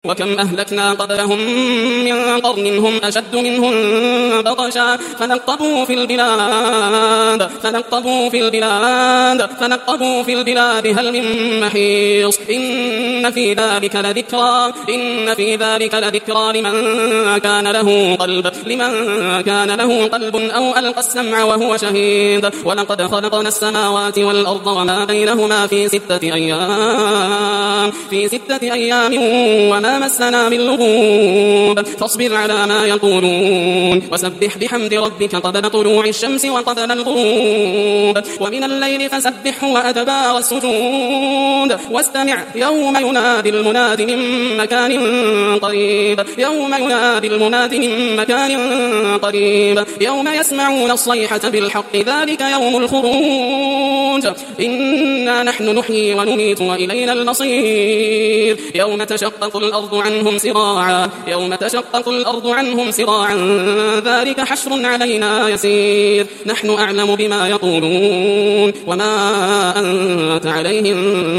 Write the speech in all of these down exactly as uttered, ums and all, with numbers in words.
وكم أهلكنا قبلهم من قرن هم أشد منهم بطشا فنقبوا في البلاد فنقبوا في البلاد فنقبوا في البلاد هل من محيص إن في ذلك لذكرى إن في ذلك لذكرى لمن كان له قلب لمن كان له قلب أو ألقى السمع وهو شهيد ولقد خلقنا السماوات والأرض وما بينهما في ستة أيام في ستة أيام وما مسنا من لغوب فاصبر على ما يقولون وسبح بحمد ربك قبل طلوع الشمس وقبل الغروب ومن الليل فسبحه وأدبار السجود واستمع يوم ينادي المناد من مكان قريب يوم ينادي المناد من مكان قريب يوم يسمعون الصيحة بالحق ذلك يوم الخروج إنا نحن نحيي ونميت وإلينا المصير يوم تشقق الأرض عنهم سراعا يوم تشقق الأرض عنهم سراعا ذلك حشر علينا يسير نحن أعلم بما يقولون وما أنت عليهم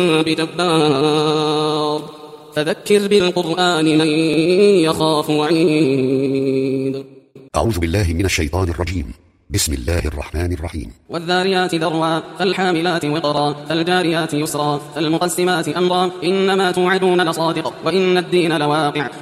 بجبار فذكر بالقرآن من يخاف وعيد. أعوذ بالله من الشيطان الرجيم. بسم الله الرحمن الرحيم. والذاريات ذروا فالحاملات وقرا فالجاريات يسرا فالمقسمات أمرا إنما توعدون لصادق وإن الدين لواقع.